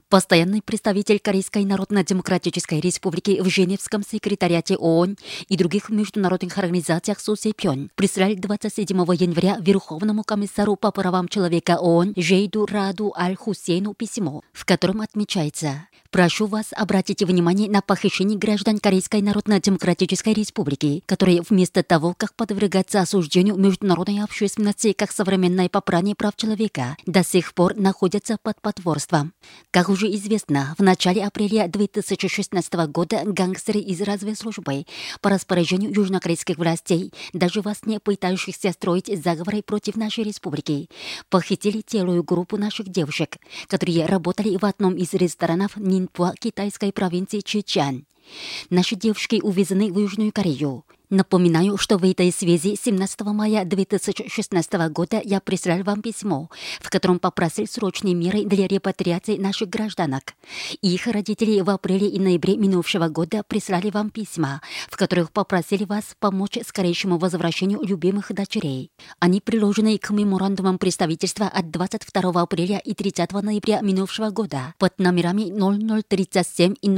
Постоянный представитель Корейской Народно-Демократической Республики в Женевском секретариате ООН и других международных организациях Со Се-пён прислал 27 января Верховному комиссару по правам человека ООН Жейду Раду Аль-Хусейну письмо, в котором отмечается: «Прошу вас обратить внимание на похищение граждан Корейской Народно-Демократической Республики, которые вместо того, как подвергаться осуждению международной общественности как современное попрание прав человека, до сих пор находятся под потворством. Как уже известно, в начале апреля 2016 года гангстеры из разведслужбы по распоряжению южнокорейских властей, даже во сне пытающихся строить заговоры против нашей республики, похитили целую группу наших девушек, которые работали в одном из ресторанов Нинпуа китайской провинции Чжэчжан. Наши девушки увезены в Южную Корею. Напоминаю, что в этой связи 17 мая 2016 года я прислал вам письмо, в котором попросил срочные меры для репатриации наших гражданок. Их родители в апреле и ноябре минувшего года прислали вам письма, в которых попросили вас помочь скорейшему возвращению любимых дочерей. Они приложены к меморандумам представительства от 22 апреля и 30 ноября минувшего года под номерами 0037 и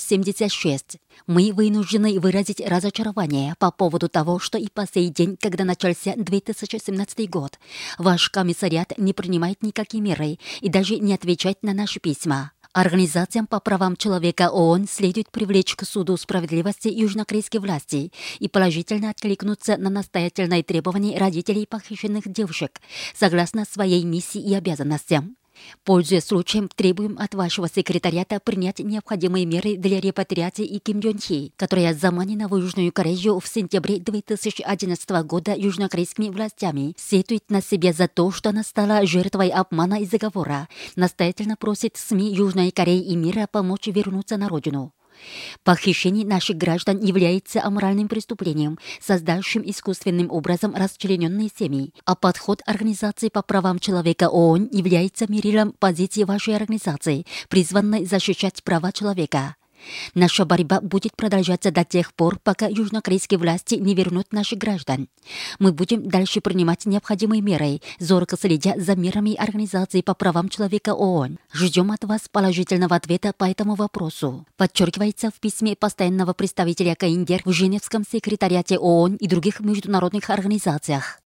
0076. Мы вынуждены выразить разочарование по поводу того, что и по сей день, когда начался 2017 год, ваш комиссариат не принимает никакие меры и даже не отвечает на наши письма. Организациям по правам человека ООН следует привлечь к суду справедливости южнокорейские власти и положительно откликнуться на настоятельные требования родителей похищенных девушек согласно своей миссии и обязанностям. Пользуясь случаем, требуем от вашего секретариата принять необходимые меры для репатриации и Ким Чжон Хи, которая заманена в Южную Корею в сентябре 2011 года южнокорейскими властями, сетует на себя за то, что она стала жертвой обмана и заговора, настоятельно просит СМИ Южной Кореи и мира помочь вернуться на родину. Похищение наших граждан является аморальным преступлением, создающим искусственным образом расчлененные семьи, а подход Организации по правам человека ООН является мерилом позиции вашей организации, призванной защищать права человека. Наша борьба будет продолжаться до тех пор, пока южнокорейские власти не вернут наших граждан. Мы будем дальше принимать необходимые меры, зорко следя за мерами Организации по правам человека ООН. Ждем от вас положительного ответа по этому вопросу. Подчеркивается в письме постоянного представителя КНДР в Женевском секретариате ООН и других международных организациях.